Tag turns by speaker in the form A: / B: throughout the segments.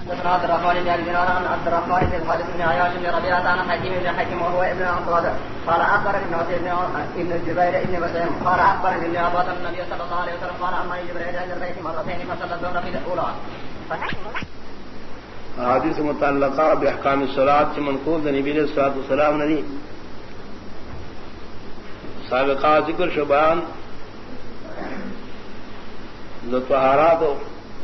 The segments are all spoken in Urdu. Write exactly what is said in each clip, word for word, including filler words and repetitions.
A: عبد الرحمن بن دينار عن عبد الرحمن بن الحارث بن عياش بن ربيعة عن حكيم بن حكيم وهو ابن عباد قال أخبرني ابن ابن الزبير ابن مسلم قال أخبرني ابن عباد النبي صلى الله عليه وسلم قال أما جبريل عند البيت مرتين فصلى الظهر في الأولى.
B: حدیث متعلقہ باحکام الصلاۃ سے منقول نبی علیہ الصلوۃ والسلام نے سابقہ ذکر شبان جو طہارات ہو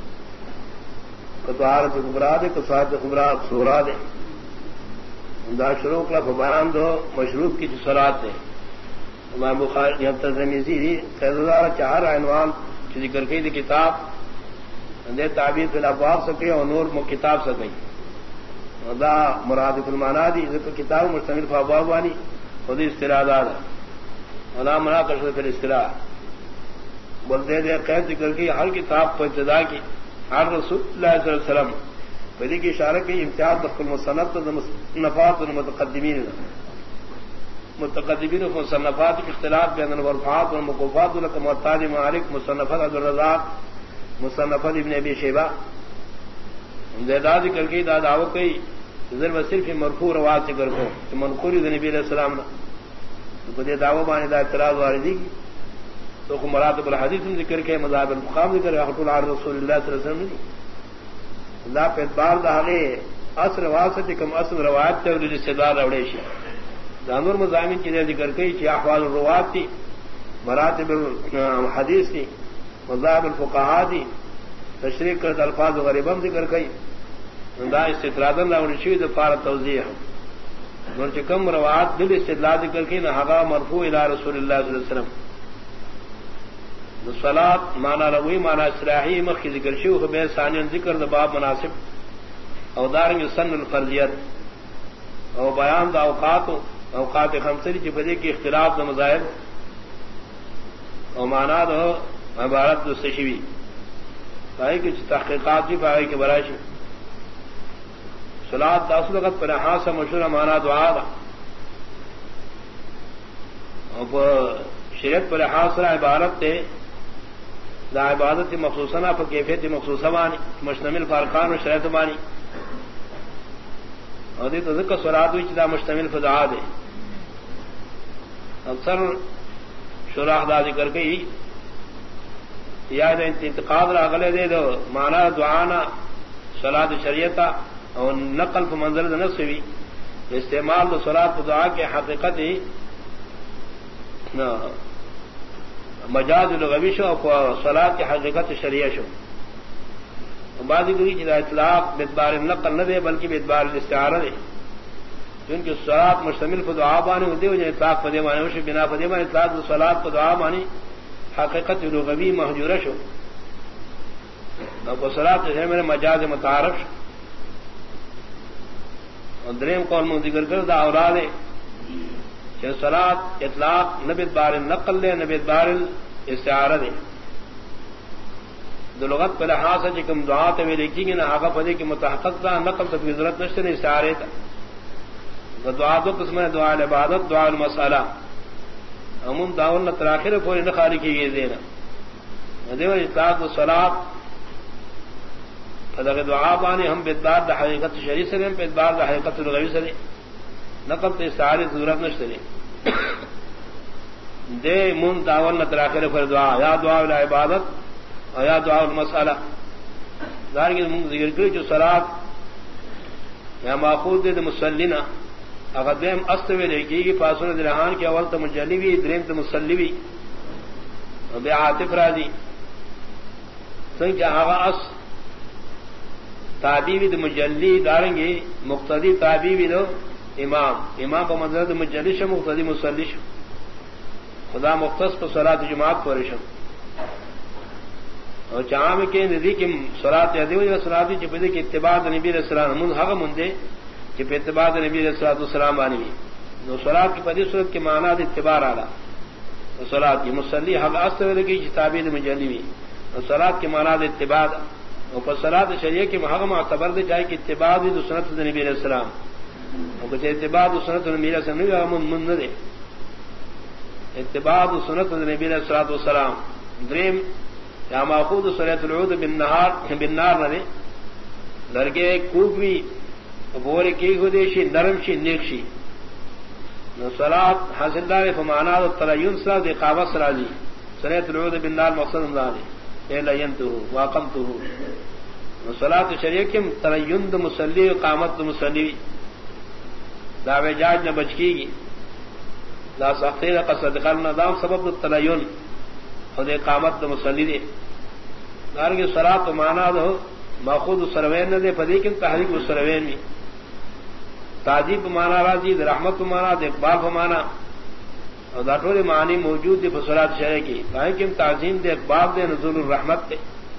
B: طہارت کبریٰ دے کثرت کبریٰ صغریٰ دے دا شروع کا بیان دو مشروب کی صلاۃ ہے امام بخاری نے ترمذی دی خیر ہزار چار عنوان کی ذکر کی دی کتاب دے تعبیر فی الابواب سکی اور نور کتاب سکی دا مراد المانا دی ذکر کتاب مشتمل فی ابواب وانی خود اصطلاح دا ولا مناقشہ فی الاصطلاح بولتے دے قید ذکر کی ہر کتاب کو ابتدا کی ہر رسول اللہ صلی اللہ علیہ وسلم پہلی کی اشارہ کی امتیاز دخل مصنف مصنفات والمتقدمین متقدمین مصنفات کی اختلاف بین الورفات والمقوفات لکم وطاج معارک مصنفات عبد الرزاق مصنفات ابن ابی شیبہ زیدہ ذکر کی دا دعوت کی ذر و صرف مرفوع روایت ذکر کو کہ منقول نبی علیہ السلام نے تو دے دعوت بانے دا اعتراض واردی کی تو مراتب الحدیث ذکر کے مذاہب المقام ذکر رحمۃ اللہ علیہ رسول اللہ صلی اللہ علیہ وسلم اللہ پہ اعتبار داغے اصل واسط کم اصل روایت تے اور استدلال روڑے شی دانور مضامین کی ذکر کی کہ احوال الروات تھی مراتب الحدیث تھی مذاہب الفقہاء دی تشریح کرت الفاظ غریبم ذکر کی دا استطرادن راوڑی شی دفار توضیح نور چکم روایت دل استدلال ذکر کی نہ حقا مرفوع الی رسول اللہ صلی اللہ علیہ وسلم صلاۃ مانا روی مانا اصلاحی مخ کی ذکر شو بے ثانی ذکر د باب مناسب او دارنگ سن الفرضیت او بیان دا اوقات اوقات خمسری کی بدی کی اختلاف د مذاہب او مانا دو عبارت دو سشوی پائی کی تحقیقات بھی پائی کے برائشی صلاۃ دا اصل وقت پر حاصل مشہور مانا دعا دا او شریعت پر حاصل عبارت تے دا عبادت مخصوصاً پر کیفیت مخصوصہ بانی مشتمل فارقان و شریعت بانی اور دی تو ذکر صلاۃ ہوئی دا مشتمل فدعا دے اکثر شراح دا ذکر گئی یا انتقاد راغلے دے دو معنی دعانا صلاۃ شریعتا اور نقل پر منظر نصوی استعمال دو صلاۃ دعا کے حقیقت ہی مجاز لغوی شو اور صلاۃ کی حقیقت شریعہ شو بعضی گوئی جدا اطلاق بدبار نقل نہ دے بلکہ بدبار الاستعارہ دے کیونکہ صلاۃ مشتمل پر دعا بانی ہوتے ہو جائے اطلاق پدے مانے وش بنا پدے مانے اطلاق صلاۃ پر دعا بانی حقیقت لغوی محجورہ شو اور صلاۃ ہے میرے مجاز متعارف شو اور دریم قول میں ذکر کر دا اوراد ہے صلاۃ اطلاق نبی بار نقل لے نبی بار استعارہ دے دو لغت پر لحاظ ہے کم دعا تے لکھیں گے نہ آگا پدے کی متحقق تھا نقل تک ضرورت نشتے نے استعارے تھا دعا دو قسم ہے دعا العبادت دعا المسالہ امون داون نہ تراخیر پوری نہ خالی کی گئی دینا دیو اطلاق صلاۃ فدغ دعا بانی ہم بدبار دا حقیقت شریع سے ہم بدبار دا حقیقت لغوی سے نقل تو ساری ضرورت نشتے دے من داون نہ تراخیر پر دعا یا دعا العبادت اور یا دعا المسالہ دار کی ذکر کری جو صلاۃ یا ماخوذ دے مسلینا اگر دیم استوی لکھی گی فاصل درہان کی اول تو مجلی بھی دریم تو مسلی بھی بے عاطف راضی سن کیا آغا اس تعبیبی دو مجلی داریں گے مقتدی تعبیبی دو امام امام پر منظر دو مجلی شو مقتدی مسلی شو خدا مختص پر صلاۃ جماعت پورشم اور چاہاں میں کہ ندی کی صلاۃ یادی ہوئی صلاۃ چپدے کی اتباع نبی علیہ السلام من حق مندے کہ پہ اتباع نبی علیہ الصلوۃ والسلام بانی دو صلاۃ کی پدی صورت کے معنی د اتباع اعلی صلاۃ کی مصلی حق است لگی تعبیر مجلی بھی صلاۃ کے معنی د اتباع اور پر صلاۃ شریعہ کی حق معتبر دے جائے کہ اتباع دی سنت نبی علیہ السلام اور کہ اتباع سنت نبی علیہ السلام نہیں من من دے اتباع سنت نبی علیہ الصلوۃ والسلام دریم یا ماخوذ صلاۃ العود بالنهار بالنار نے لرگے کوبی بورے کی گدیشی نرم شی نیکشی صلات حاصل دار فمانا التلین سرا دی قامت سرا دی سنیت العود بالنار مقصد امدانی اے لینتو واقمتو صلات شریکم تلین دا مسلی قامت دا مسلی دا وجاج نہ بچ کی گی دا سختی دا قصد قلنا دام سبب دا تلین اور دے قامت دا مسلی دے دارنگی صلات مانا دا ماخود سروین نہ دے پدی کم تحریک سروین میں تعجیب مانا راضی دے رحمت مانا دے اقبال مانا اور داٹول معنی موجود دے فصلات شرع کی کہیں کہ تعظیم دے اقبال دے نزول الرحمت دے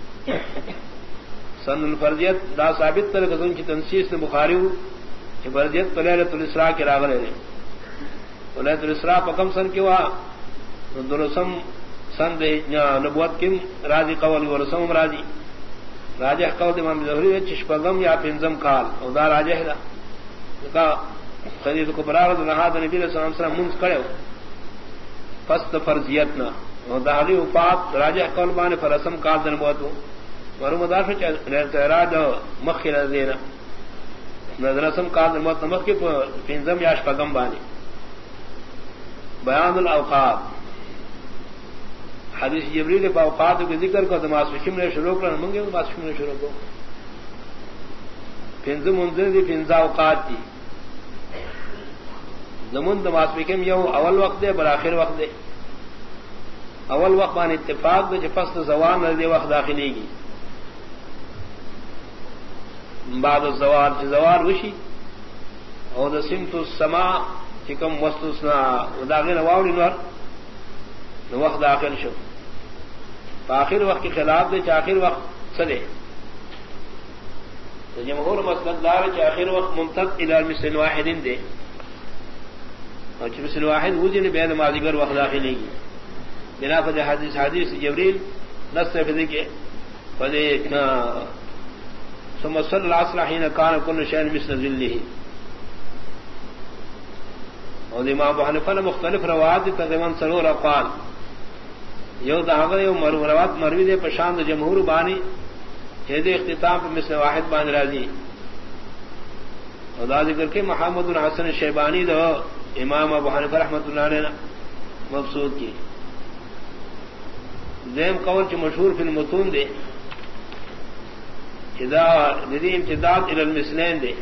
B: سن الفرضیت دا ثابت تر قدن کی تنسیس نے بخاری ہو کہ فرضیت تو لیلۃ الاسراء کے راغلے نے لیلۃ الاسراء پکم سن کی ہوا درسم سن دے نبوت کم راضی قول ورسم راضی راجح قول امام ظہری چشپغم یا پنزم کال اور دا راجح دا کا خدیث کو برار نہاد نبی صلی اللہ علیہ وسلم منز کرے فست فرضیت نہ اور دہلی وفات راجح قول بان فرسم کال دن بہت ورو مدافع اعتراض مخیر دینا رسم کال دن بہت مخ کے پنزم یا شپغم بانی بیان الاوقات حدیث جبریل پا اوقات کے ذکر کو دماغ شم نے شروع کر منگے دماغ شم نے شروع کو پنز منزل دی پنزا اوقات دی زمون دماغ شم یو اول وقت دے براخر وقت دے اول وقت بان اتفاق دے فصل زوال نہ دے وقت داخلی گی بعد الزوال چ زوال وشی او د سمت السماء چکم وسطنا وداغن واولی نور نو وقت داخل شو آخر وقت کے خلاف دے آخر وقت چلے جمہور مسلک دار آخر وقت ممتد الى مثل واحد دے اور مثل واحد وہ جن بے نمازگر وقت داخل گی بنا فضل حدیث حدیث جبریل نص فضل کے فضل ثم صلی العصر حين كان كل شيء مثل ظله اور امام ابو حنیفہ نے مختلف روایات تقریبا سرور اقوال یو داغ یو مروات مروی دے پشاند جمہور بانی چید اختتام پہ مثل واحد بان راضی اور دا ذکر کے محمد الحسن شیبانی دو امام ابو حنیفہ رحمۃ اللہ علیہ مبسوط کی دیم قول چ مشہور فی المتون دے اذا ندی امتداد الى المثلین دے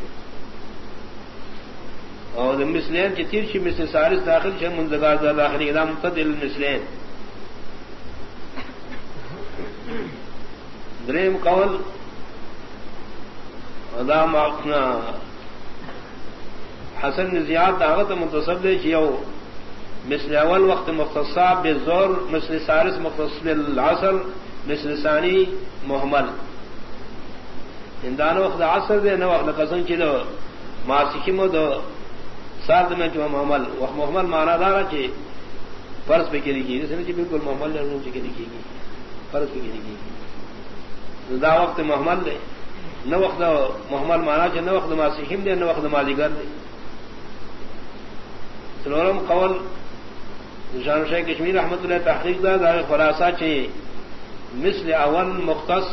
B: اور مثلین کی تیر چھ مثل سارس داخل چھ منزگار داخلی اذا ممتد الى المثلین دریم قول ادا ماخنا حسن زیاد دعوت منتصب دے چیو مثل اول وقت مختصا بالزور مثل سارس مختص بالعصر مثل ثانی محمل اندان وقت عصر دے نہ وقت قسم چلو ماسکم دو سارد میں جو محمل وقت محمل مانا دارا چی فرض پہ کی لکھی جیسے چی بالکل محمل لرنوں چی کی لکھی گی فرض پہ کی لکھی گی دا وقت محمل دے نہ وقت محمل مانا چاہے نہ وقت ماسکم دے نہ وقت مالیگر دے سلورم قول شان شیخ کشمیر رحمۃ اللہ تحقیق دا دا خلاصہ چاہیے مثل اول مختص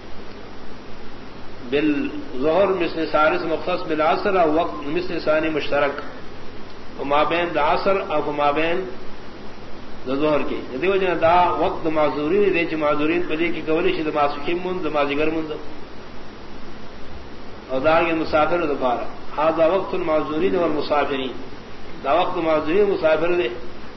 B: بالظہر مثل سارس مختص بالعصر او وقت مثل ثانی مشترک وما بین دا عصر او وما بین دا ظہر کی یدی وجہ دا وقت معذورین دے چ معذورین پدی کی کولی شد ماسکم من دا مازیگر من اور دا کے مسافر دفارا هذا وقت المعذورین والمسافرین دا وقت معذورین مسافر دے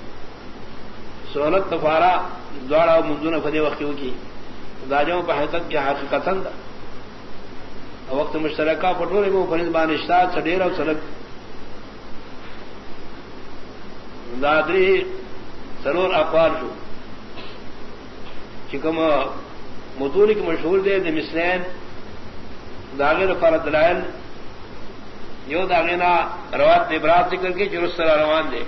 B: سہولت دفارا دوڑا منذون فدی وقت کی دا جو بحقیقت کی حقیقتا دا وقت مشترکہ پٹورے میں فرض بان اشتاد سڈیر اور سلک دادری سرور اقوال شو چکم متونی کی مشہور دے دے مثلین داغیر فرد دلائل یو داغینا روات عبرات ذکر کی جرس سر روان دے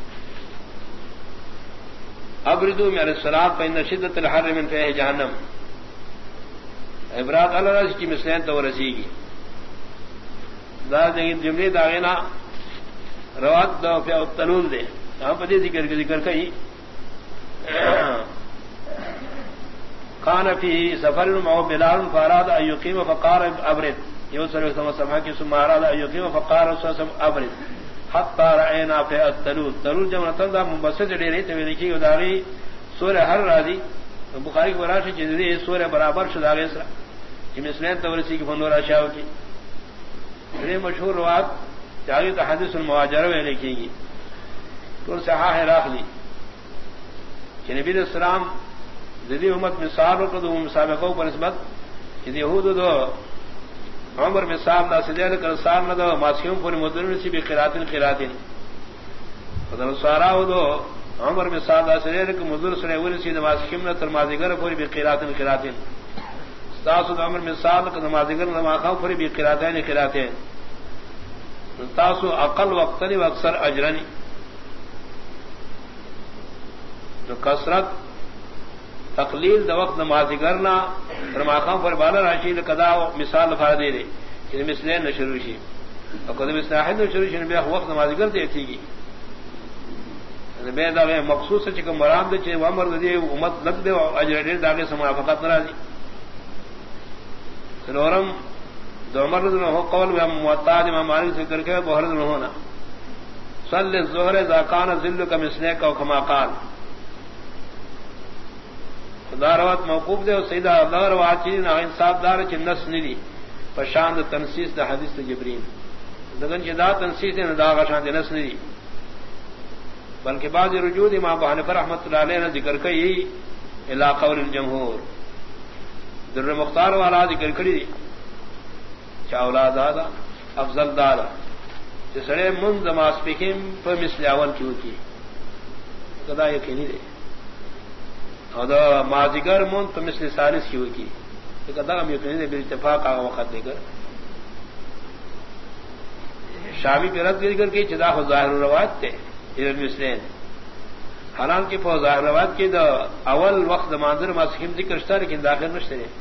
B: ابردو من الصلاة فإن شدت الحر من فیہ جہنم عبرات اللہ رسی کی مثلین تو رسی گی دا جملے داغینا روات دا فیہ التلول دے ہم پدی ذکر کے ذکر کئی کان فی سفر معو بلال فاراد ان یقیم فقار ابرد یو سر سما کی سمارا دا یقین فقار وسم ابرد حتى رأينا في التلول تلول جمع تندا مبسط ڈیرے تے لکھی اداری سورہ ہر راضی بخاری کو راش جدی سورہ برابر شدا گسرا کہ مسلم تورسی کی فنور اشاو کی یہ مشہور روایت جاری حدیث المہاجرہ میں لکھی گی تو صحاح راخ لی کہ نبی علیہ السلام ذی امت مثال کو دو مسابقوں پر نسبت کہ یہود دو عمر مثال دا سدیل کر سال نہ دو ماسیوں پوری مدن سی بھی قراتن قراتن خدا سارا دو عمر مثال دا سدیل کہ مدن سنے ور سی ماسکیم نہ تر مازیگر پوری بھی قراتن قراتن تاسو عمر مثال کہ مازیگر نہ ماخا پوری بھی قراتن قراتن تاسو اقل وقت و اکثر اجرنی جو کثرت تقلیل دا وقت نمازی کرنا رماخام پر بالا راشید قدا مثال فارا دے دے کہ مثلین نہ شروع شی اور قدم اسناحید نہ شروع شی نبی وقت نمازی کرتے تھی گی بے دا مخصوص چکم مرام دے چھے وامر دے امت لگ دے اجر دیر داگے سے موافقت نرازی سنورم دو عمر رضی اللہ قول و موطاد امام مالک ذکر کے بہر رضی اللہ ہونا صلی الظہر اذا کان ذل کا مسلیک و کما قال داروات موقوف دے اور سیدہ دار واچی نہ انصاف دار چ نس ندی پشاند تنسیس دا حدیث جبرین دگن جدا تنسیس نے دا شان نس ندی بلکہ بعض رجود امام ابو حنیفہ رحمۃ اللہ علیہ نے ذکر کئی الا قول الجمهور در مختار والا ذکر کڑی چا اولاد دا افضل دادا جسڑے منظم اسپیکم پر مثل اول کیوں کی خدا یقینی دے اور مازیگر من تو مثل سالس کی ہوئی کی ہم یقینی بے اتفاق آگا وقت دے کر شامی پہ رد کر کے چدا ہو ظاہر روایت تھے مسلین حالانکہ فو ظاہر روایت کی دا اول وقت مانظر ماسکیم ذکر شتا لیکن داخل نشتے رہے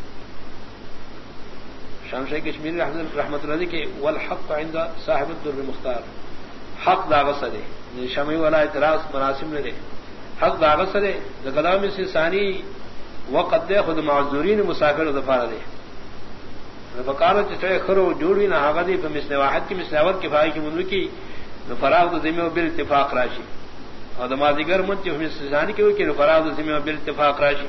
B: شام شاہ کشمیری رحمت اللہ کے والحق عند صاحب الدر مختار حق داغ سدے شامی والا اعتراض مناسب نے رہے حق داغ سدے کلام سے ثانی وقت دے خود معذورین مسافر دفار دے فقالت چٹے خرو جوڑی نہ حاغدی تو مثل واحد کی مثل اول کفایہ کی منو کی فراغ ذمہ و بالاتفاق راشی اور دمازیگر منچ مثل ثانی کی ہوئی کہ فراغ ذمہ و بالاتفاق راشی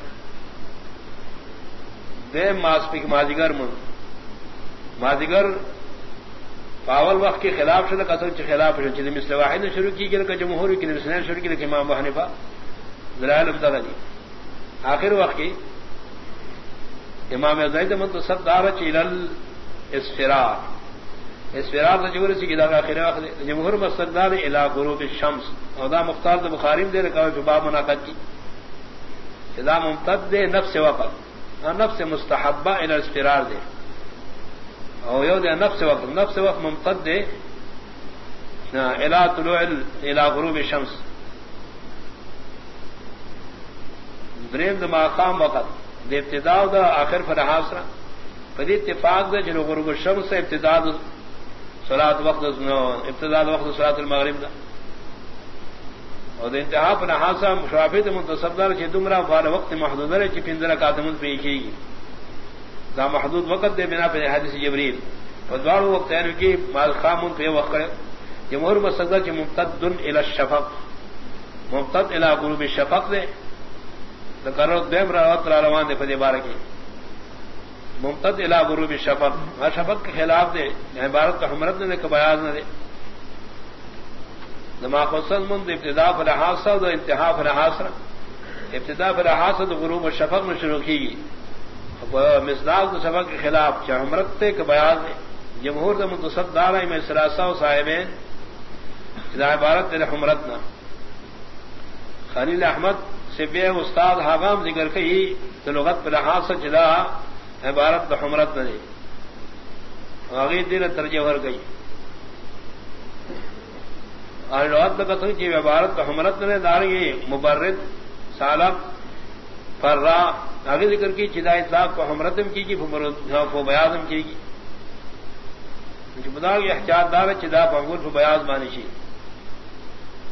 B: دے ماسپک مازیگر من مازیگر پاول وقت کے خلاف شدہ قصر کے خلاف شدہ مثل واحد نے شروع کی کہ جمہور کی مثل شروع کی کہ امام ابو حنیفہ دلائل امدادی آخر وقت کی امام زید منتصب دارت الى الاسفرار اسفرار سے جمہور سی کتاب آخر وقت جمہور مستقدار الى غروب الشمس اور دا مختار دا بخاریم دے رکھا جو باب مناقض کی دا ممتد دے نفس وقت نفس مستحبہ الى الاسفرار دے اور یو دے نفس وقت نفس وقت ممتد دے الى طلوع الى غروب الشمس دریم دا مقام وقت دے ابتداء دا آخر پر حاصرہ فدی اتفاق دا جنو غروب الشمس سے ابتداء دا صلاة وقت ابتداء دا وقت صلاة المغرب دا اور دا انتہا پر حاصرہ مشرافیت منتصب دار چی دمرا فال وقت محدود دارے چی پندرہ کاتمون پہ ایکی گی دا محدود وقت دے بنا پر حدیث جبریل فدوارو وقت اینو کی مال خامون پہ وقت کرے جمہور مستقدر چی ممتد الى الشفق ممتد الى غروب الشفق دے کرو دیم روات را روان دے فدی بارکی ممتد الى غروب الشفق ہر شفق کے خلاف دے عبارت کا حمرت نے کہ بیاض نہ دے نما خصن من ابتداء فلحاصہ و انتہا فلحاصہ ابتداء فلحاصہ غروب الشفق میں شروع کی گئی مصداق تو شفق کے خلاف چاہ حمرت تے کہ بیاض دے جمہور دا منتصب دارہ میں سراسہ و صاحبین جدا عبارت تے حمرت نہ خلیل احمد سے بے استاد حاغام ذکر کئی تو لغت پر لحاظ سے جدا عبارت حمرت نہ دے آگے دیر ترجیح ہر گئی اور لغت کا قسم کی عبارت حمرت نہ داریں مبرد سالب فرا آگے ذکر کی چدا اطلاق کو حمرتم کی گی فو بیاضم کی گی بتا کہ احتیاط دار چدا بنگول فو بیاض مانشی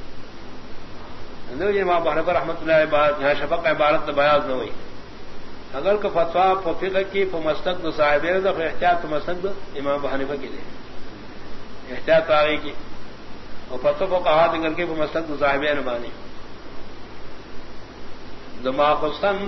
B: امام ابو حنیفہ رحمۃ اللہ علیہ یہاں شفق عبارت بیاض نہ ہوئی اگر کا فتوا فقہ کی فمستق دو صاحب احتیاط تو مستق دو امام ابو حنیفہ کی دے احتیاط آگے کی اور فتوا کو کہا کر کے فمستق دو صاحب نبانی دماغ حسن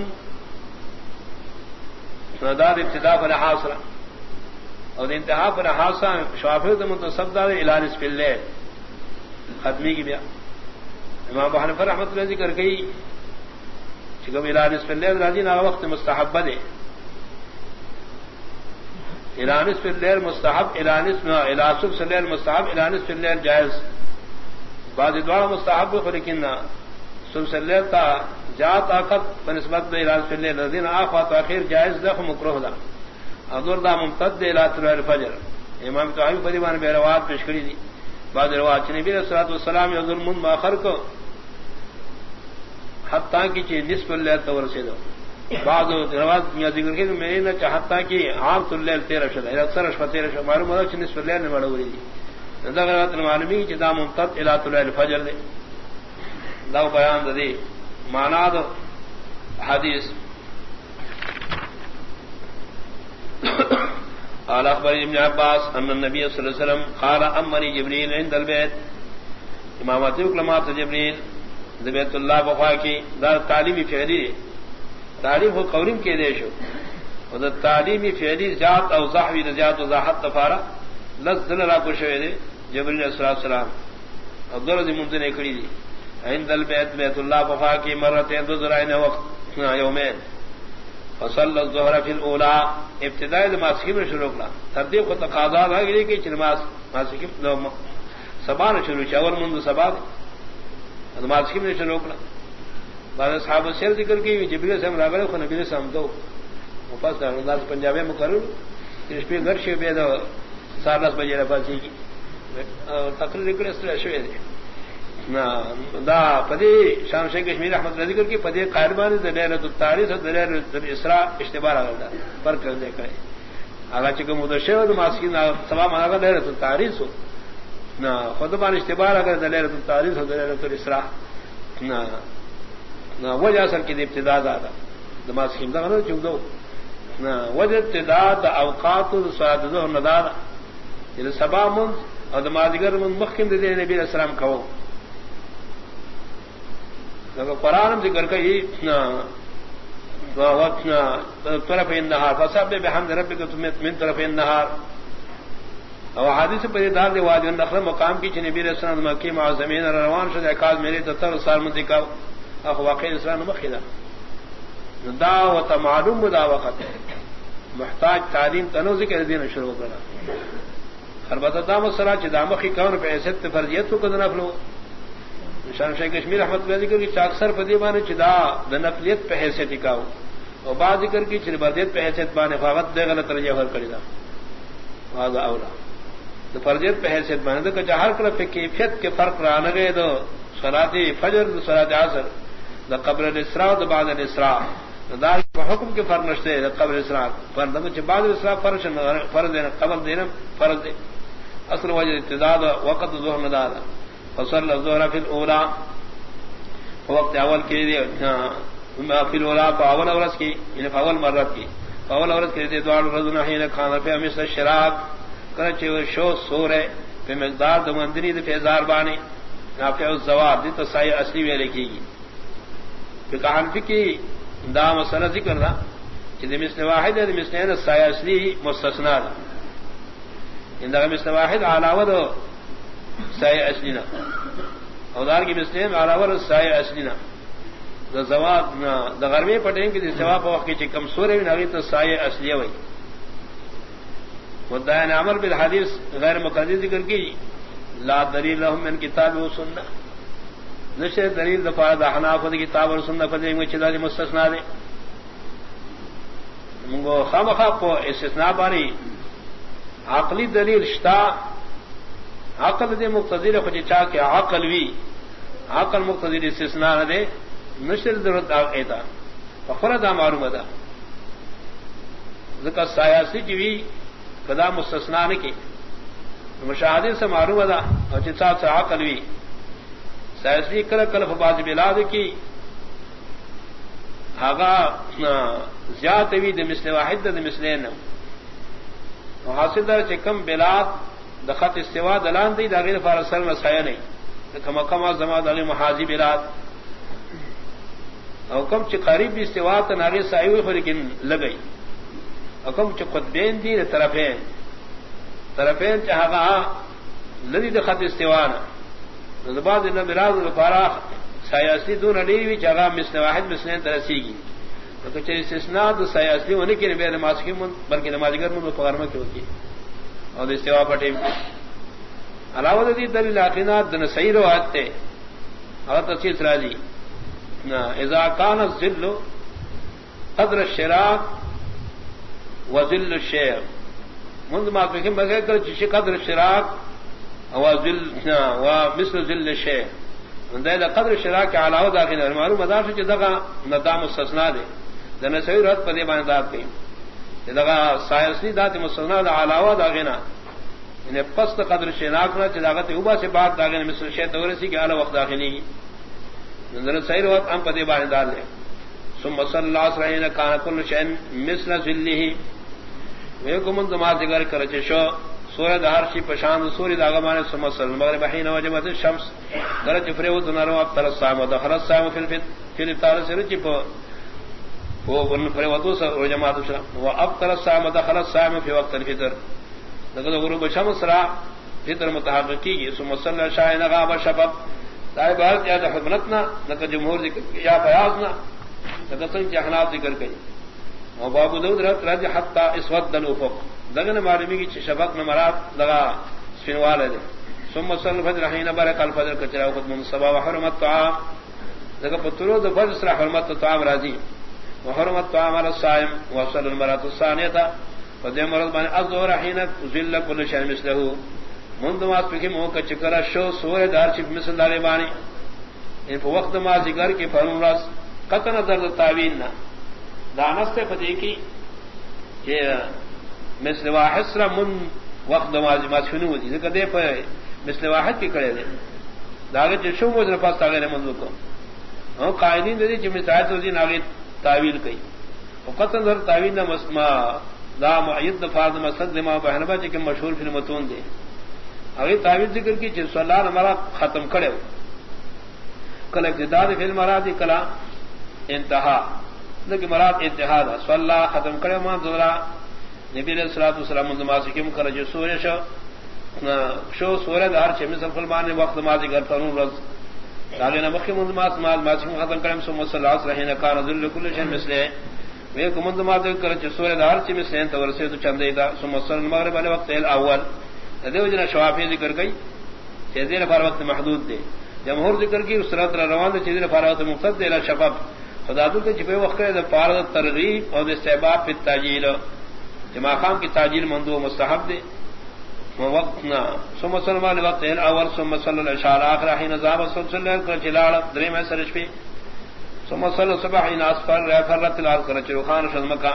B: نداد ابتدا پر حاصل اور انتہا پر حاصہ شافی منتصب دار الانس پلے ختمی کی بیا امام ابو حنیفہ رحمۃ اللہ ذکر گئی چکم الانس پلے راضی نا وقت مستحب دے الانس پلے مستحب الانس میں الاسب سے مستحب الانس پلے جائز بعض دوڑا مستحب کو لیکن سلسلے تا جا طاقت بنسبت الانس پلے الذين آخوا تاخیر جائز دخ مکروہ دا حضور دا ممتد الى طلوع الفجر امام طحاوی پریوان بے روایت پیش کری دی بعض روایت نبی علیہ الصلوۃ والسلام یذل من ماخر کو حتیٰ کی چیز نصف اللیل تو رسیدو بعض روایت میں ذکر کی میں نے چاہتا کہ عام اللیل تیرہ شد اکثر اشفا تیرہ شد معلوم ہے کہ نصف اللیل نے مڑوری دی دا روایت معلومی کہ دا ممتد الى طلوع الفجر دے دا بیان دے معنی دو حدیث قال اخبر ابن عباس ان النبي صلى الله عليه وسلم قال امني جبريل عند البيت امامت کلمات جبريل بیت اللہ بخوا کی دا تعلیمی فعلی تعلیم کو قولیم کے دیشو اور دا تعلیمی فعلی ذات او زحوی ذات وضاحت تفارا لذل را کو شوی دے جبريل علیہ السلام اور درز ممتن کڑی دی عند البيت بیت اللہ بخوا کی مرتين دو ذرائن وقت یومین فصل الظهر في الاولى ابتداء الماسکی میں شروع کلا ترتیب کو تقاضا لگی کہ چنماس ماسکی سبان شروع چاول منذ سبا الماسکی میں شروع کلا بعد اصحاب السیر ذکر کی جبریل سے ملاقات کو نبی سے ہم دو واپس انداز پنجابی مقرر اس پہ گھر سے بے دو سارس بجے رفاسی کی تقریر کرے اس شوی دے دا پدی شام شیخ کشمیر احمد اللہ ذکر کی پدی قائربان دلیلۃ التعریض اور دلیلۃ الاسراء اشتباہ آگا فرق کر دے کرے آگا چکہ مدرشے و ماسکین سبا مانا دلیلۃ التعریض ہو نہ خطبان اشتباہ آگا دلیلۃ التعریض اور دلیلۃ الاسراء نہ وجہ اثر کی ابتدا دادا دماسکین دا نہ چک دو نہ وجہ ابتدا دا اوقات صلات ظہر ندار یہ سبا من اور دمازگر من مخکم دے نبی علیہ السلام کہو قرآن ذکر کئی طرف النهار فسبح بحمد ربك من طرف النهار اور حدیث پر دار دے وادی النخل مقام کی نبی علیہ السلام مکی مع زمین روان شد اکاد میرے تر سال مدکا اخ واقع اسلام مخدا دا و معلوم دا وقت محتاج تعلیم تنو ذکر دین شروع کرنا البتہ دا مسئلہ چ دامخی کون پہ حیثیت فرضیت کو کدن افلو شام شیخ کشمیر احمد اللہ ذکر کی اکثر پدیبان چدا نقلیت پہ حیثیت کاو اور بعض ذکر کی چر بردیت پہ حیثیت بان فاغت دے غلط رجع ہر کری دا واضح اولا تو فرضیت پہ حیثیت بان دا کہ جہر کر پہ کیفیت کے فرق رانا گئے دو صلاۃ فجر دو صلاۃ عصر دا قبل الاسراء دا بعد الاسراء دا حکم کے فرق نشتے دا قبل الاسراء فرض دا کہ بعد الاسراء فرض فرض دینا قبل دینا فرض دے اصل وجہ ابتداء وقت ظہر ندا دا فصل الظهر في الاولى وقت اول کے لیے فی الاولى فاول اورس کی یعنی فاول مرت کی فاول اورس کے لیے دوار رضنا حين کھانا پہ ہمیں شراب کرچے شو سورے پہ مقدار دو مندری دے فیزار بانی نافع الزواب دی تصحیح اصلی میں لکھی گی پھر کہان فکی دا مسئلہ ذکر دا کہ مثل واحد ہے مثل سایہ اصلی مستثنا دا ان دا مثل واحد علاوہ دو سایہ اصلینا اودار کی مثلیں علاوہ سایہ اصلینا دا زواب دا غرمی پٹیں کہ جواب وقت کی چکم سورے بھی نہ تو سایہ اصلیہ ہوئی مدعین عمل بالحدیث غیر مقدر ذکر کی لا دلیل لهم من کتاب و سنہ نشر دلیل دفاع دا حناف دا کتاب اور سنہ فدی میں چلا دی مستثنا دے منگو خامخا کو استثناء باری عقلی دلیل شتا عقل دے مقتضی خود چاہ کے عقل وی عقل مقتضی استثناء نہ دے نشر ضرورت ایتا فخرا دا معلوم دا ذکر سیاسی کی بھی کدا مستثناء نے کی مشاہدے سے معلوم دا اور چتا سے عقل وی سیاسی کل کلف باز بلاد کی آگا زیادہ وی د مثل واحد د مثلین حاصل در چکم بلاد دخط استوا دلان دی داغیر فارسل مسایا نہیں کما کما زما دلی محاذی بلاد او کم چ قریب بھی استوا ت ناگے سایو خو لیکن لگئی او کم چ قطبین دی طرفین طرفین چاہا لدی دخط استوانا بعد ان بلاد الفراخ سیاسی دون ڈیری بھی چاہا مثل واحد مثلین ترسی گی تو چاہے استثناء تو سیاسی ہونے کے لیے نماز کی من بلکہ نماز گر من پغرمہ کی ہوتی اور استوا پٹے علاوہ دی دلیل عقینات دن صحیح روایت تے اور تفصیل راضی اذا كان الذل قدر الشراك وذل الشيء منذ ما فهم بغیر کر چش قدر الشراك وذل ومثل ذل الشيء اندے قدر الشراك علاوہ داخل معلوم مدار سے دغا ندام مستثنا دے دن صحیح رات پدی باندات کی دغا سایسی ذات مستثنا علاوہ داغنا انہیں پست قدر شناک نہ چلاغت اوبا سے بات داغنے مثل شے تورسی کے اعلی وقت داخلی نظر صحیح وقت ہم پدی بان ڈال لیں ثم صلی اللہ علیہ وسلم کان کل شیء مثل ذله ویکم دما ذکر کرچ شو سورہ دہر شی پشان سوری داغمان ثم صلی مغرب حين وجبت الشمس درج فرو دنرو اب تر الصائم دخل الصائم في الفت في الافطار سرچ وہ بن فرو تو سر جماعت و اب تر الصائم دخل الصائم في وقت الفطر لقد غروب الشمس را فطر متحقق کی ثم صلی شاہین غاب شباب دائے بہت یا حکمتنا لقد جمہور ذکر یا بیاضنا لقد سنچ احناف ذکر گئی اور باب داؤد رحمۃ اللہ علیہ حتی اسود الافق دغن معلومی کی شبق میں مراد لگا سنوال ہے ثم صلی الفجر حين برق الفجر کچرا وقت من صبا وحرمت الطعام لقد پترو ذ فجر سرا حرمت الطعام راضی وحرمت الطعام على الصائم وصل المرات الثانيه فدی مرض بان الظهر حين ذل كل شيء مثله منذ ما فكم ہو کہ چکرا شو سورہ دار چ مثل دارے بانی ان وقت ما ذکر کے فرم راس قطن درد تعوین نہ دانس سے فدی کی کہ مثل واحد سرا من وقت نماز ما شنو دی کہ دے پہ مثل واحد کی کرے دے داغے جو شو مجھ پاس تاغے منذ کو ہاں قائدین دی کہ مثال دی ناغے تعویل کئی وقت درد تعوین نہ مسما دا معید فرض مسد ما بہنبا کہ مشہور فی المتون دے اگے تعویل ذکر کی کہ صلی اللہ ہمارا ختم کرے کل ابتداء فی المراد کلا انتہا لیکن مراد انتہا دا صلی اللہ ختم کرے ما ذرا نبی علیہ الصلوۃ والسلام نماز کیم کرے جو سورہ شو شو سورہ دار چھ مثل فلمان وقت نماز کرتا ہوں روز داغے نہ مخی نماز نماز ما ختم کرے ثم صلی اللہ علیہ وسلم کان ذل کل شیء مثلہ وہ کو مند ما ذکر چھ سورہ دار چھ مثل تو ورسے تو چندے دا ثم صلی المغرب والے وقت الاول دیو جنا شوافی ذکر گئی کہ دیر بار وقت محدود دے جمہور ذکر کی اس طرح روان دے چیز بار وقت مقصد دے شباب خدا تو کہ وقت ہے فارغ ترغیب اور استحباب فی التاجیل جمع خام کی تاجیل مندوب مستحب دے وقتنا ثم صلی اللہ وقت الاول ثم صلی العشاء الاخر حين ذهب صلی اللہ کر چلا درے میں سرش پہ ثم صلی الصبح حين اسفر فرت الارض کر چوخان شمکا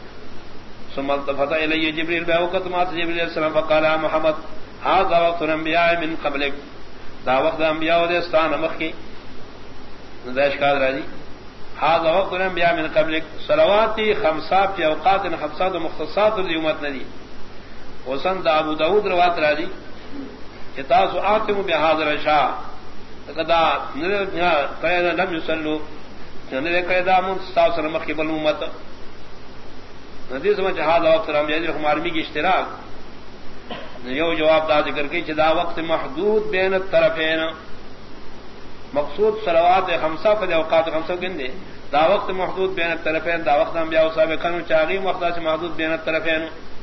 B: ثم التفت الی جبریل بوقت ما جبریل علیہ السلام فقال يا محمد هذا وقت الانبیاء من قبلك دا وقت انبیاء دے استان مخی نداش کا راضی هذا وقت الانبیاء من قبلك صلوات خمسہ فی اوقات خمسہ مختصات الامت ندی وسند ابو داؤد روایت راضی کتاب آتم بهذا العشاء قدا نہ لم يصلوا نے قیدا من ساسر مخبل امت ندی سمجھ جہاد وقت رام یذ ہمارمی کی اشتراک یو جواب دا ذکر کی چدا وقت محدود بین الطرفین مقصود صلوات خمسہ فی اوقات خمسہ گندے دا وقت محدود بین الطرفین دا وقت انبیاء و سابقین چاغیم وقت سے محدود بین الطرفین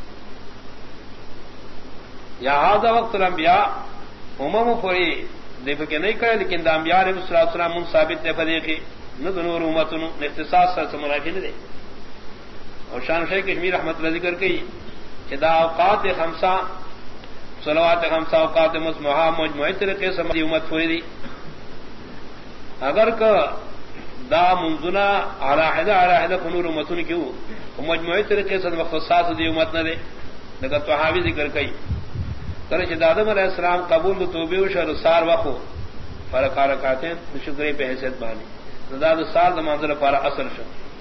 B: یا هذا وقت الانبیاء امم پوری دیکھ کے نہیں کرے لیکن دا انبیاء علیہ الصلوۃ والسلام ثابت دے فدیقی نہ نور امتن اختصاص سے منافی نہیں دے اور شان شیخ کشمیر رحمت اللہ ذکر کی کہ دا اوقات خمسہ صلوات خمسہ اوقات مسموحہ مجموعی طریقے سے امت پوری دی اگر کہ دا منزنا علاحدہ علاحدہ کنور امتن کیوں مجموعی طریقے سے مختصاص دی امت نہ دے لگا طحاوی ذکر کی کرے کہ آدم علیہ السلام قبول توبہ و شر سار وقو فرق رکعتین شکر پہ حیثیت بانی زاد سال نماز پر اثر شو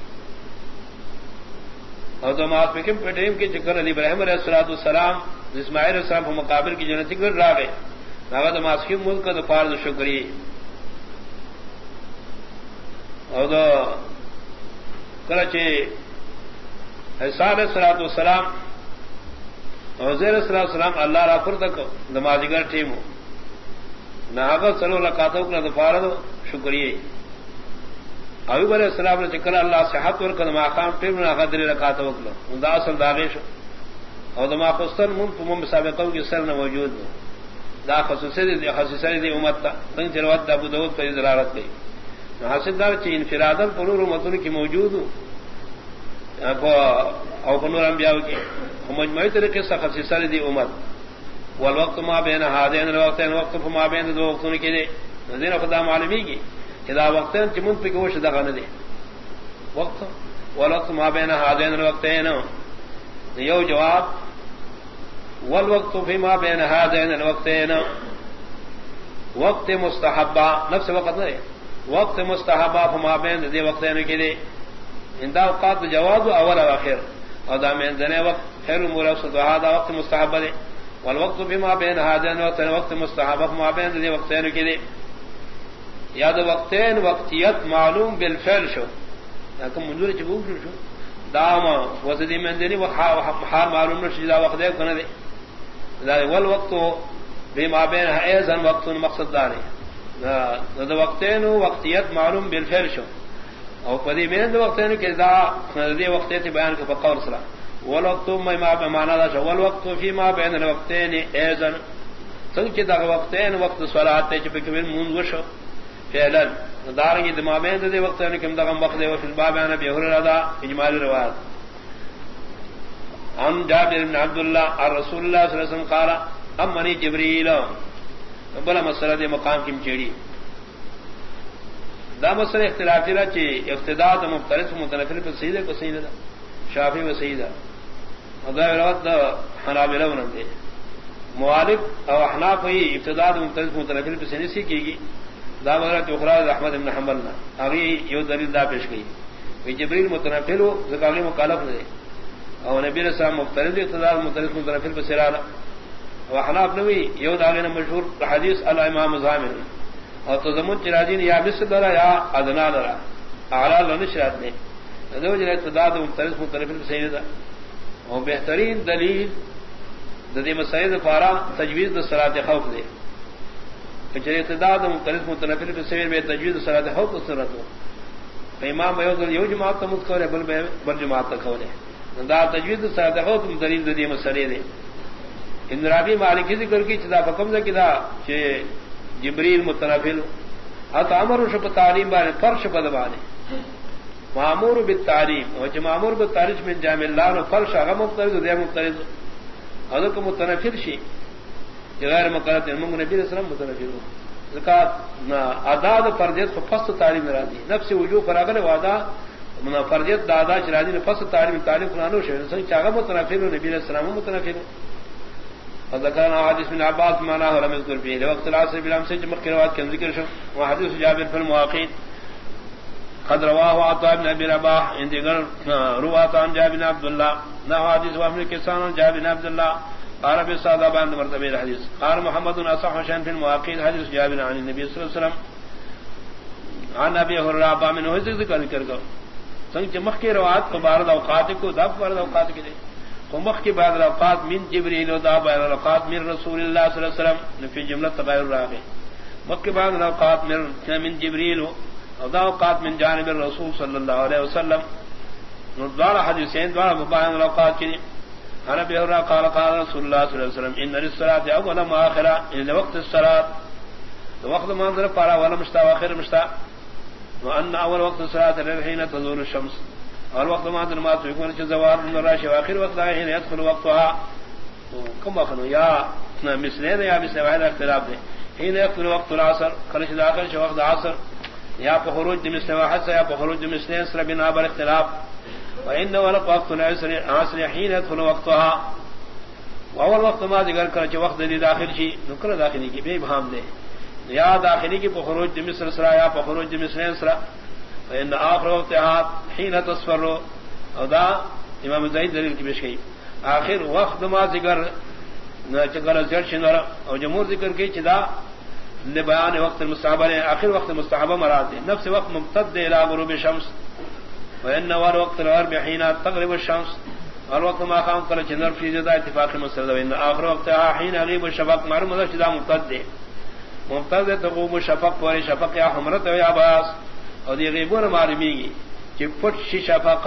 B: اور تو ماسپکم پٹیم کی چکر علی ابراہیم علیہ الصلوۃ والسلام اسماعیل علیہ السلام کے مقابل کی جنتی کر رہا ہے ناغا تو ماسکم ملک کا تو فارض شکری اور تو کراچی عیسیٰ علیہ الصلوۃ والسلام اور زیر علیہ السلام اللہ را پر تک نمازگر ٹیم ہو ناغا چلو لقاتوں کا تو فارض شکریہ ایوب علیہ السلام نے چکر اللہ صحت ورکا دما خام ٹیم ناغا دلی رکاتا وکلا دا اصل داغیش اور دما خستن من پمم سابقوں کی سر نہ موجود ہو دا خصوصی دی خصوصی دی امت تا تنگ چروت دا ابو داود پر ضرارت گئی حاصل دار چی انفرادن پنور امتون کی موجود ہو او پنور انبیاء کی مجموعی طریقے سے خصوصی دی امت والوقت ما بین ہادین الوقتین وقت فما بین دو وقتوں کی دے دین خدا معلومی کی اذا وقتین چمن پہ گوش دغا نہ دے وقت والوقت ما بین هذين الوقتين یو جواب والوقت فيما بين هذين الوقتين وقت مستحبہ نفس وقت نہ وقت مستحبہ فما بین ذی وقتین کے لیے ان اوقات جواز اول و اخر اور دامن دنے وقت خیر امور اوسط هذا وقت مستحب ہے والوقت فيما بين هذين الوقتين وقت مستحب فما بین ذی وقتین کے لیے یاد وقتین وقتیت معلوم بالفعل شو لیکن منظور چبوک شو دام وزدی من دینی حال معلوم نشو دا وقت دے کنا دے دا والوقت بما بین ایزن وقت مقصد داری دا وقتین وقتیت معلوم بالفعل شو او پدی بین دا وقتین کہ دا دی وقتیت بیان کے بقول صلاح والوقت ما بمعنی دا شو والوقت فیما بین الوقتین ایزن سنچ دا وقتین وقت صلاحات تے چپک من منظور شو فعلا دارنگی دمامین دے وقت ہے کہ مدغم وقت دے وفی الباب انا بیہر رضا اجمال روایت عن جابر بن عبداللہ عن رسول اللہ صلی اللہ علیہ وسلم قال امنی جبریل بلا مسئلہ دے مقام کی مچیڑی دا مسئلہ اختلافی رہا چی اقتداء دا مفترس متنفر پر سیدہ کو سیدہ دا شافی و سیدہ دا روایت دا حنابلہ ونم دے موالب او احناف ہوئی ابتداء دا مفترس متنفر پر سیدہ سی کی گی دا مغرب اخراج احمد بن حنبل نہ اگی یو دلیل دا پیش گئی کہ جبریل متنفل ہو زکالی مکلف دے اور نبی علیہ السلام مختلف اقتدار مختلف متنفل بسرانا وحناف نوی یو داغین مشہور حدیث الامام زامن اور تضمن چراجین یا مثل درا یا ادنا درا اعلی لنشرات نے دو جن اقتدار مختلف متنفل بسیدہ اور بہترین دلیل ددی مسائل فارا تجویز صلاۃ خوف دے چرے اعتداد مختلف متنفل کے سیر میں تجوید صلاۃ خوف سنت ہو امام یو یو جماعت کا مت کرے بل بل جماعت کا کھولے دا تجوید صلاۃ خوف دلیل دے مسئلے دے ان رابی مالک ذکر کی چدا حکم سے کدا کہ جبریل متنفل ات امر شپ تعلیم بارے فرش پد بارے مامور بالتعلیم و مامور بالتعلیم من جامع اللہ فرش غم مختلف دے مختلف اور کو متنفل شی غیر مقررت نبی علیہ السلام متنفر زکات ادا فرضیت فصل تعلیم راضی نفس وجوب فراغل وعدہ فرضیت دادا شرادی نے فصل تعلیم تعلیم قرآن و شہر چاغ متنفر نبی علیہ السلام متنفر اور ذکرنا حدیث من عباس معنی اور مذکر فيه وقت العصر بلام سے جمع روایت کا ذکر شو وحدیث جابر فی المواقیت قد رواه عطاء بن ابي رباح عند رواه عن جابر بن عبد الله نحو حدیث وابن كسان جابر بن عبد الله قال ابي سعد بن مرتبه الحديث قال محمد اصح شان في المواقيت حديث جابر عن النبي صلى الله عليه وسلم عن ابي هريره من هو ذکر کر گا سنگ مخ کی روایت کو بارد اوقات کو دب بارد اوقات کے کو مخ کی بعد اوقات من جبريل و دا بعد اوقات من رسول الله صلى الله عليه وسلم في جمله تغير راغ مخ کی بعد اوقات من من جبريل و دا اوقات من جانب الرسول صلى الله عليه وسلم نظر حدیثین دوارا مباین اوقات کی انا بهرا قال قال رسول الله صلى الله عليه وسلم ان للصلاه اولا واخرا ان وقت الصلاه وقت ما انظر پارا ولا مشتا واخر مشتا وان اول وقت الصلاه حين تزول الشمس اور وقت ما انظر ما يكون زوال من الراشي واخر وقت حين يدخل وقتها كما كانوا يا مثلين يا مثل واحد اختلاف ده حين يدخل وقت العصر خرج داخل شو وقت العصر یا خروج مثل واحد یا خروج مثلين سر بنا بر اختلاف وإنه وقت العصر عصر حين يدخل وقتها واول وقت ما ذکر کر چ وقت دی داخل شي نکر داخلی کی بے بہام دے یا داخلی کی خروج مصر سرا یا خروج مصر سرا فإن آخر وقتها حين تصفر ادا امام زید دلیل کی پیش کی آخر وقت ما ذکر چکر زر شنور اور جمہور ذکر کی چدا بیان وقت المستحبہ نے آخر وقت مستحبہ مراد ہے نفس وقت ممتد الى غروب الشمس وان اور وقت الغرب حين تغرب الشمس اور وقت ما قام کر چندر فی زیادہ اتفاق مسند وان آخر وقت حين غیب الشفق معلوم ہے چدا ممتد ہے ممتد تغوب الشفق اور شفق یا حمرت یا باس اور یہ غیبون معلومی کہ پٹ شی شفق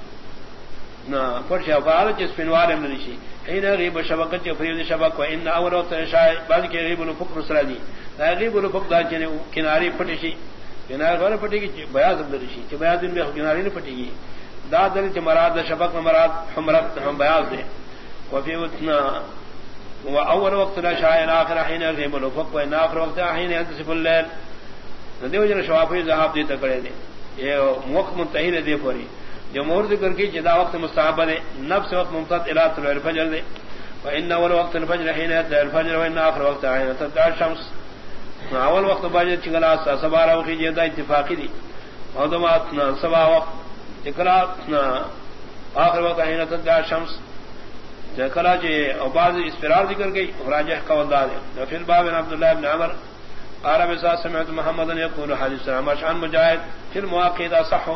B: نہ پٹ شفاعت جس پنوار میں نشی حين غیب الشفق کے فرید شفق وان اول وقت عشاء بعد کے غیب الفق رسلی غیب الفق دا چنے کناری پٹشی کنارے والے پٹی کی بیاض اندرشی کہ بیاض دن میں کناری نہیں پٹی گی دا دل کے مراد شفق مراد حمرت ہم بیاض دے وفی اتنا واول وقت العشاء الاخر حين غیب الفق وان اخر وقت حين ينتصف الليل ندیو جن شوافی ذهب دی تکڑے دے یہ وقت منتہی دے پوری جمہور ذکر کی جدا وقت مستحب ہے نفس وقت ممتد الى طلوع الفجر دے وان اول وقت الفجر حين يطلع الفجر وان اخر وقت حين تطلع الشمس اول وقت باجت چگلا سبارہ وقت جدا اتفاقی دی ودمات سبا وقت اقرا آخر وقت حين تطلع الشمس ذکرہ جے بعض اسفرار ذکر گئی راجح قول دار ہے پھر باب عبد الله بن عمر قال بذا سمعت محمد يقول حديث عن مجاهد في المواقيت صح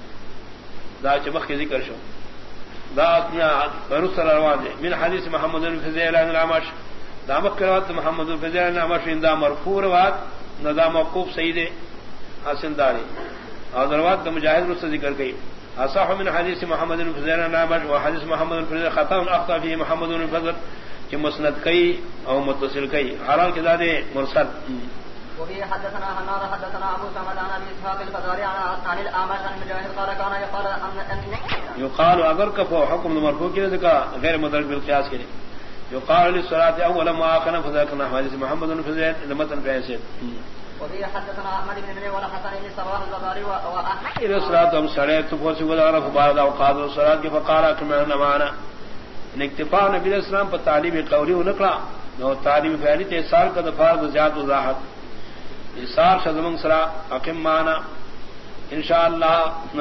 B: دا چبخ کے ذکر شو دا رسول روان دے من حدیث محمد بن فضیل عن العمش دا مکروات محمد بن فضیل عن العمش دا مرفوع روات دا موقوف سید حسن داری اور روات دا مجاہد رسول ذکر گئی اصح من حدیث محمد بن فضیل عن العمش وحدیث محمد بن فضیل خطا اخطا فيه محمد بن فضل کہ مسند کئی او متصل کئی حالانکہ دا دے مرسل
A: وفي حدثنا حناد حدثنا ابو سعد عن ابي اسحاق الفزاري عن الاعمش عن مجاهد قال كان يقال ان
B: يقال اگر كفو حكم المرفوع كده ذكر غير مدرك بالقياس كده يقال للصلاه اول ما كان فذكرنا حديث محمد بن فزيد لمتن فاسد
A: وفي حدثنا احمد بن مني ولا حسن بن صباح البزاري واحمد
B: الى الصلاه مسرت تفوس ولا بعد اوقات الصلاه فقال كما معنا ان اکتفاء نبی اسلام پر تعلیم قولی ونقلا اور تعلیم فعلی تے سال کا فرض زیاد وضاحت اثار شذمن سرا اقم معنا انشاءاللہ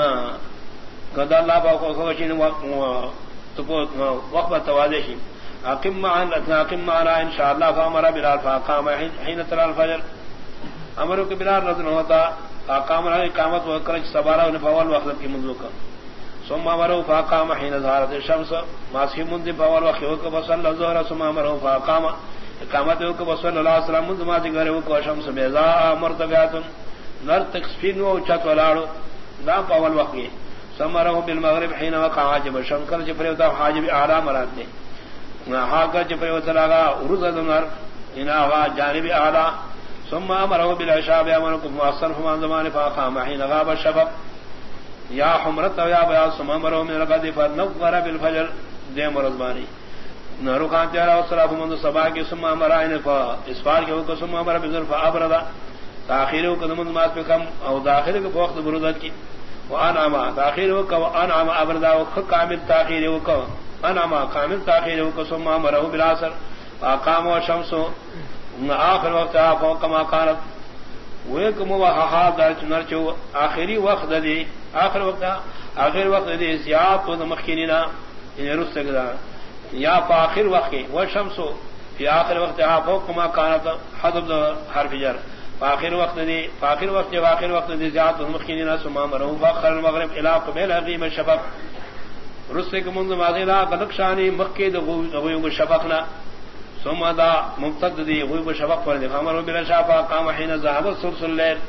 B: قد اللہ باو کو چین تو وقت توازی اقم معنا اقم معنا انشاءاللہ فامر بلال فاقام حين طلع الفجر امر کو بلال رضی اللہ ہوتا اقام اقامت وکرج سبارہ نے فاول وقت کی منذ کا ثم امر فاقام حين ظهرت الشمس ما في منذ فاول وقت وصلى الظهر ثم امر فاقام اقامت کو صلی اللہ علیہ وسلم منذ گرے کو شمس بیضاء مرتفعات نر تکسفین و چت ولاڑو دا پاول وقت سمرہ بالمغرب حين وقع حاجب شنکر جبریتا حاجب اعلی مراد دے ہا کا جبریتا لگا عروض نر انہا جانب اعلی ثم امرہ بالعشاء بامرکم واصل فمان زمان فاقام حين غاب الشفق یا حمرت یا بیاض ثم امرہ من الغد فنور بالفجر دے مرزبانی نارو خان تیارا والصلاة منذ صباح کی ثم امرائن فاسفار کے وقت ثم امر بذرف ابردا تاخیر وقت منذ مات بکم او داخل کے وقت برودت کی وانعما تاخیر وقت وانعما ابردا وقت کامل تاخیر وقت انعما کامل تاخیر وقت ثم امرہ بالعصر فاقام والشمس آخر وقت فوق ما قالت ویکم وحا دار چنرچو آخری وقت دی آخر وقت آخر وقت دی زیاد و مخینینا ان رسک یا آخر وقت والشمس فی آخر وقت فوق ما كانت حذف حرف جر آخر وقت دی آخر وقت آخر وقت دی زیاد المخینین ثم امروا فاخر المغرب الى قبيل غيم الشفق رسک منذ ماضیلا قلقشانی مکید غیوم الشفقنا ثم دا ممتد دی غیوم الشفق پر امروا بالشفق قام حين ذهب ثلث الليل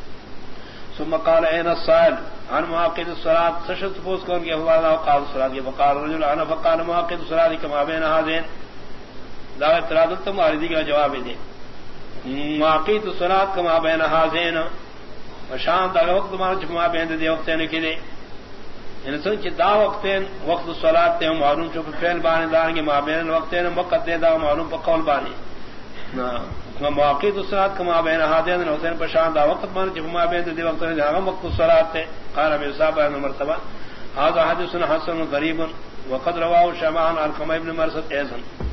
B: ثم قال اين الصائل عن مواقيت الصلاه سشت فوز کون کے حوالہ قال الصلاه فقال الرجل انا فقال مواقيت الصلاه كما بين هذين دا اعتراض تمہاری دی کا جواب دے مواقيت الصلاه كما بين هذين وشان دا وقت تمہارا جمع بین دے وقت نے کیے ان سن کہ دا وقت وقت الصلاه تے معلوم جو فعل بان دار کے ما بین وقت نے مقدر دا معلوم پر قول بانی نہ مواقيت الصلاه كما بين هذين حسین پشان دا وقت مان جمع بین دے وقت نے دا وقت الصلاه تے قال بصحابہ مرتبہ هذا حديث حسن غريب وقد رواه شمعان عن قمي بن مرثد ايضا